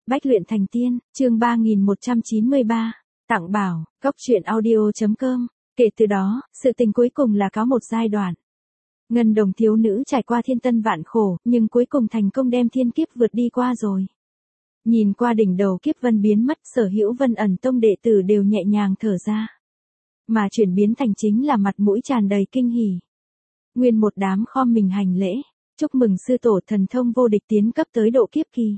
Bách luyện thành tiên, chương 3193, tặng bảo, góc truyện audio.com. Kể từ đó, sự tình cuối cùng là có một giai đoạn. Ngân Đồng thiếu nữ trải qua thiên tân vạn khổ, nhưng cuối cùng thành công đem thiên kiếp vượt đi qua rồi. Nhìn qua đỉnh đầu kiếp vân biến mất, sở hữu Vân Ẩn Tông đệ tử đều nhẹ nhàng thở ra. Mà chuyển biến thành chính là mặt mũi tràn đầy kinh hỉ. Nguyên một đám khom mình hành lễ, chúc mừng sư tổ thần thông vô địch tiến cấp tới độ kiếp kỳ.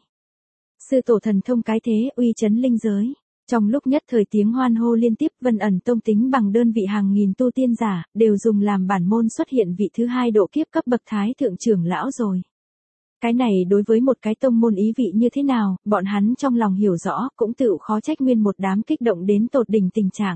Sư tổ thần thông cái thế uy chấn linh giới. Trong lúc nhất thời tiếng hoan hô liên tiếp, Vân Ẩn Tông tính bằng đơn vị hàng nghìn tu tiên giả, đều dùng làm bản môn xuất hiện vị thứ hai độ kiếp cấp bậc thái thượng trưởng lão rồi. Cái này đối với một cái tông môn ý vị như thế nào, bọn hắn trong lòng hiểu rõ, cũng tự khó trách nguyên một đám kích động đến tột đỉnh tình trạng.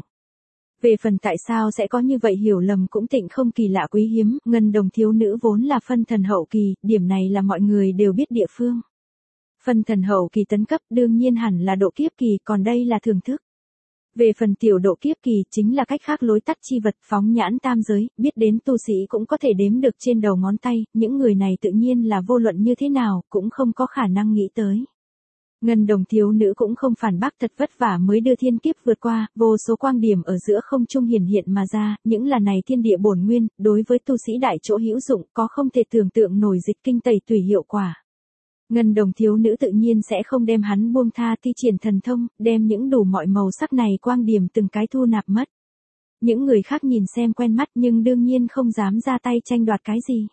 Về phần tại sao sẽ có như vậy hiểu lầm cũng tịnh không kỳ lạ quý hiếm, Ngân Đồng thiếu nữ vốn là phân thần hậu kỳ, điểm này là mọi người đều biết địa phương. Phân thần hậu kỳ tấn cấp đương nhiên hẳn là độ kiếp kỳ, còn đây là thưởng thức. Về phần tiểu độ kiếp kỳ chính là cách khác lối tắt chi vật phóng nhãn tam giới, biết đến tu sĩ cũng có thể đếm được trên đầu ngón tay, những người này tự nhiên là vô luận như thế nào, cũng không có khả năng nghĩ tới. Ngân Đồng thiếu nữ cũng không phản bác, thật vất vả mới đưa thiên kiếp vượt qua, vô số quang điểm ở giữa không trung hiển hiện mà ra, những là này thiên địa bổn nguyên, đối với tu sĩ đại chỗ hữu dụng, có không thể tưởng tượng nổi dịch kinh tẩy tùy hiệu quả. Ngân Đồng thiếu nữ tự nhiên sẽ không đem hắn buông tha thi triển thần thông, đem những đủ mọi màu sắc này quang điểm từng cái thu nạp mất. Những người khác nhìn xem quen mắt nhưng đương nhiên không dám ra tay tranh đoạt cái gì.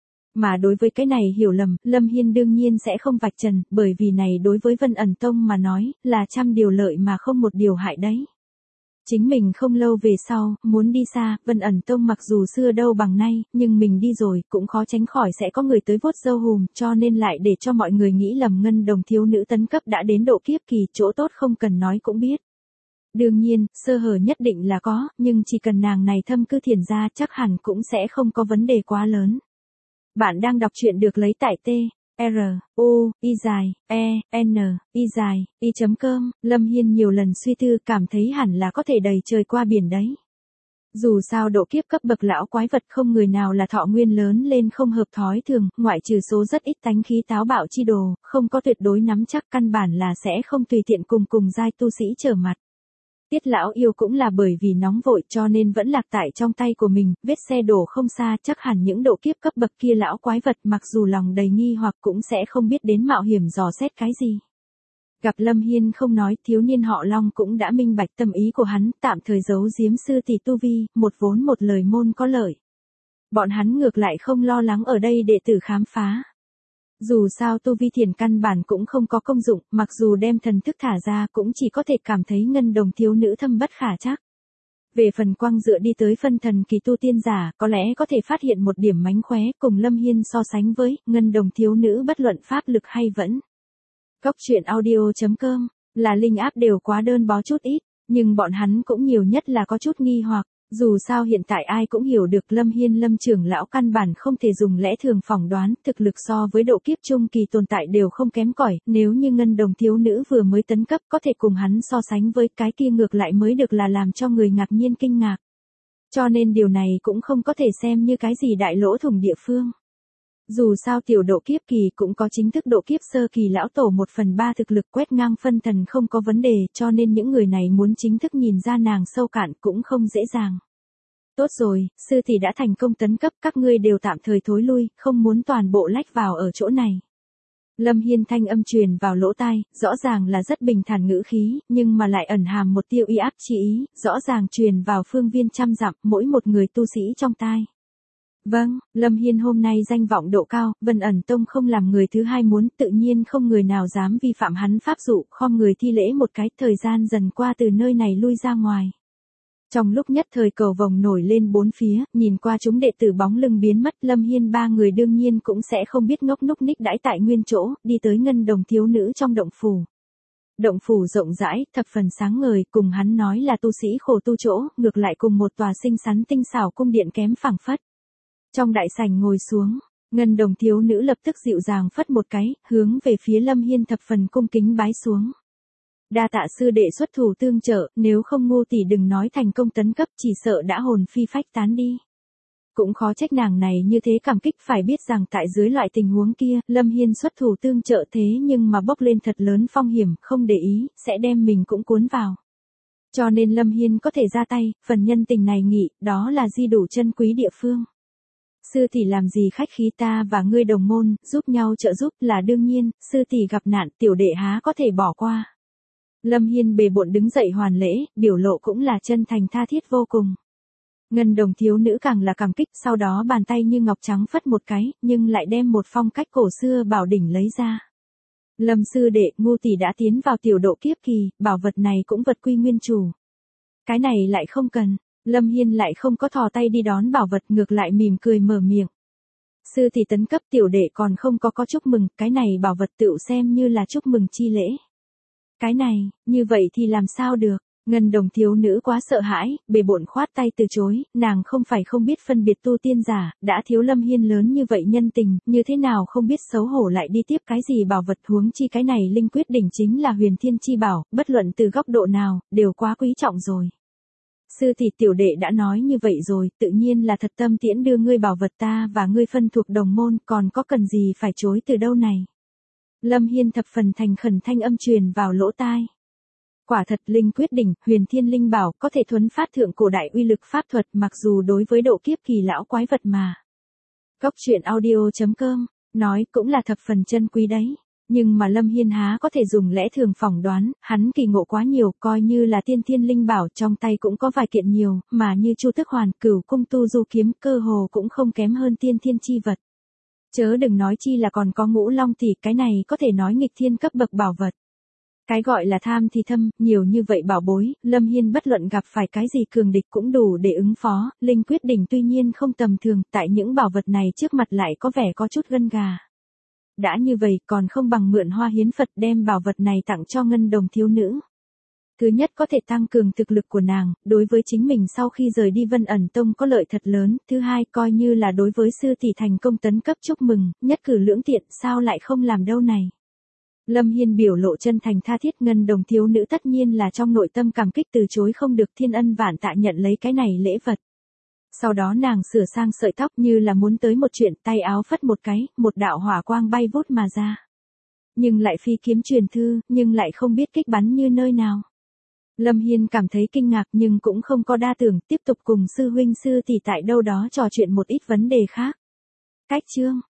Mà đối với cái này hiểu lầm, Lâm Hiên đương nhiên sẽ không vạch trần, bởi vì này đối với Vân Ẩn Tông mà nói, là trăm điều lợi mà không một điều hại đấy. Chính mình không lâu về sau, muốn đi xa, Vân Ẩn Tông mặc dù xưa đâu bằng nay, nhưng mình đi rồi, cũng khó tránh khỏi sẽ có người tới vuốt râu hùm, cho nên lại để cho mọi người nghĩ lầm Ngân Đồng thiếu nữ tấn cấp đã đến độ kiếp kỳ, chỗ tốt không cần nói cũng biết. Đương nhiên, sơ hở nhất định là có, nhưng chỉ cần nàng này thâm cư thiền ra chắc hẳn cũng sẽ không có vấn đề quá lớn. Bạn đang đọc truyện được lấy tại truyện.com. Lâm Hiên nhiều lần suy tư cảm thấy hẳn là có thể đầy trời qua biển đấy. Dù sao độ kiếp cấp bậc lão quái vật không người nào là thọ nguyên lớn lên không hợp thói thường, ngoại trừ số rất ít tánh khí táo bạo chi đồ, không có tuyệt đối nắm chắc, căn bản là sẽ không tùy tiện cùng giai tu sĩ trở mặt. Tiết lão yêu cũng là bởi vì nóng vội cho nên vẫn lạc tại trong tay của mình, vết xe đổ không xa, chắc hẳn những độ kiếp cấp bậc kia lão quái vật mặc dù lòng đầy nghi hoặc cũng sẽ không biết đến mạo hiểm dò xét cái gì. Gặp Lâm Hiên không nói, thiếu niên họ Long cũng đã minh bạch tâm ý của hắn, tạm thời giấu giếm sư tỷ tu vi, một vốn một lời môn có lợi. Bọn hắn ngược lại không lo lắng ở đây đệ tử khám phá. Dù sao tu vi thiền căn bản cũng không có công dụng, mặc dù đem thần thức thả ra cũng chỉ có thể cảm thấy Ngân Đồng thiếu nữ thâm bất khả trắc. Về phần quang dựa đi tới phân thần kỳ tu tiên giả, có lẽ có thể phát hiện một điểm mánh khóe, cùng Lâm Hiên so sánh với, Ngân Đồng thiếu nữ bất luận pháp lực hay vẫn. Góc truyện audio.com, là linh áp đều quá đơn bó chút ít, nhưng bọn hắn cũng nhiều nhất là có chút nghi hoặc. Dù sao hiện tại ai cũng hiểu được Lâm Hiên Lâm trưởng lão căn bản không thể dùng lẽ thường phỏng đoán, thực lực so với độ kiếp trung kỳ tồn tại đều không kém cỏi, nếu như Ngân Đồng thiếu nữ vừa mới tấn cấp có thể cùng hắn so sánh với cái kia ngược lại mới được là làm cho người ngạc nhiên kinh ngạc. Cho nên điều này cũng không có thể xem như cái gì đại lỗ thủng địa phương. Dù sao tiểu độ kiếp kỳ cũng có chính thức độ kiếp sơ kỳ lão tổ 1/3 thực lực quét ngang phân thần không có vấn đề, cho nên những người này muốn chính thức nhìn ra nàng sâu cạn cũng không dễ dàng. Tốt rồi, sư tỷ đã thành công tấn cấp, các ngươi đều tạm thời thối lui, không muốn toàn bộ lách vào ở chỗ này. Lâm Hiên thanh âm truyền vào lỗ tai, rõ ràng là rất bình thản ngữ khí, nhưng mà lại ẩn hàm một tia uy áp chi ý, rõ ràng truyền vào phương viên trăm dặm mỗi một người tu sĩ trong tai. Vâng, Lâm Hiên hôm nay danh vọng độ cao, Vân Ẩn Tông không làm người thứ hai muốn, tự nhiên không người nào dám vi phạm hắn pháp dụ, khom người thi lễ một cái, thời gian dần qua từ nơi này lui ra ngoài. Trong lúc nhất thời cầu vồng nổi lên bốn phía, nhìn qua chúng đệ tử bóng lưng biến mất, Lâm Hiên ba người đương nhiên cũng sẽ không biết ngốc núc ních đãi tại nguyên chỗ, đi tới Ngân Đồng thiếu nữ trong động phủ. Động phủ rộng rãi, thập phần sáng ngời, cùng hắn nói là tu sĩ khổ tu chỗ, ngược lại cùng một tòa xinh xắn tinh xảo cung điện kém phẳng phất. Trong đại sảnh ngồi xuống, Ngân Đồng thiếu nữ lập tức dịu dàng phất một cái, hướng về phía Lâm Hiên thập phần cung kính bái xuống. Đa tạ sư đệ xuất thủ tương trợ, nếu không Ngô tỷ đừng nói thành công tấn cấp chỉ sợ đã hồn phi phách tán đi. Cũng khó trách nàng này như thế cảm kích, phải biết rằng tại dưới loại tình huống kia, Lâm Hiên xuất thủ tương trợ thế nhưng mà bốc lên thật lớn phong hiểm, không để ý, sẽ đem mình cũng cuốn vào. Cho nên Lâm Hiên có thể ra tay, phần nhân tình này nghĩ, đó là di đủ chân quý địa phương. Sư tỷ làm gì khách khí, ta và ngươi đồng môn, giúp nhau trợ giúp là đương nhiên, sư tỷ gặp nạn tiểu đệ há có thể bỏ qua. Lâm Hiên bề bộn đứng dậy hoàn lễ, biểu lộ cũng là chân thành tha thiết vô cùng. Ngân Đồng thiếu nữ càng là cảm kích, sau đó bàn tay như ngọc trắng phất một cái, nhưng lại đem một phong cách cổ xưa bảo đỉnh lấy ra. Lâm sư đệ, Ngô tỷ đã tiến vào tiểu độ kiếp kỳ, bảo vật này cũng vật quy nguyên chủ. Cái này lại không cần. Lâm Hiên lại không có thò tay đi đón bảo vật, ngược lại mỉm cười mở miệng. Sư tỷ tấn cấp, tiểu đệ còn không có chúc mừng, cái này bảo vật tựu xem như là chúc mừng chi lễ. Cái này, như vậy thì làm sao được? Ngân Đồng thiếu nữ quá sợ hãi, bề bộn khoát tay từ chối, nàng không phải không biết phân biệt tu tiên giả, đã thiếu Lâm Hiên lớn như vậy nhân tình, như thế nào không biết xấu hổ lại đi tiếp cái gì bảo vật, huống chi cái này linh quyết đỉnh chính là huyền thiên chi bảo, bất luận từ góc độ nào, đều quá quý trọng rồi. Sư tỷ, tiểu đệ đã nói như vậy rồi, tự nhiên là thật tâm tiễn đưa ngươi bảo vật, ta và ngươi phân thuộc đồng môn, còn có cần gì phải chối từ đâu này. Lâm Hiên thập phần thành khẩn thanh âm truyền vào lỗ tai. Quả thật linh quyết đỉnh, huyền thiên linh bảo, có thể thuấn phát thượng cổ đại uy lực pháp thuật, mặc dù đối với độ kiếp kỳ lão quái vật mà. Góc truyện audio.com, nói cũng là thập phần chân quý đấy. Nhưng mà Lâm Hiên há có thể dùng lẽ thường phỏng đoán, hắn kỳ ngộ quá nhiều, coi như là tiên thiên linh bảo trong tay cũng có vài kiện nhiều, mà như Chu Tức Hoàn, Cửu Cung Tu Du kiếm, cơ hồ cũng không kém hơn tiên thiên chi vật. Chớ đừng nói chi là còn có Ngũ Long thì cái này có thể nói nghịch thiên cấp bậc bảo vật. Cái gọi là tham thì thâm, nhiều như vậy bảo bối, Lâm Hiên bất luận gặp phải cái gì cường địch cũng đủ để ứng phó, linh quyết đỉnh tuy nhiên không tầm thường, tại những bảo vật này trước mặt lại có vẻ có chút gân gà. Đã như vậy còn không bằng mượn Hoa Hiến Phật đem bảo vật này tặng cho Ngân Đồng thiếu nữ. Thứ nhất có thể tăng cường thực lực của nàng, đối với chính mình sau khi rời đi Vân Ẩn Tông có lợi thật lớn, thứ hai coi như là đối với sư tỷ thành công tấn cấp chúc mừng, nhất cử lưỡng tiện, sao lại không làm đâu này. Lâm Hiên biểu lộ chân thành tha thiết, Ngân Đồng thiếu nữ tất nhiên là trong nội tâm cảm kích từ chối không được, thiên ân vạn tạ nhận lấy cái này lễ vật. Sau đó nàng sửa sang sợi tóc như là muốn tới một chuyện, tay áo phất một cái, một đạo hỏa quang bay vút mà ra. Nhưng lại phi kiếm truyền thư, nhưng lại không biết kích bắn như nơi nào. Lâm Hiên cảm thấy kinh ngạc nhưng cũng không có đa tưởng, tiếp tục cùng sư huynh sư tỷ tại đâu đó trò chuyện một ít vấn đề khác. Cách chương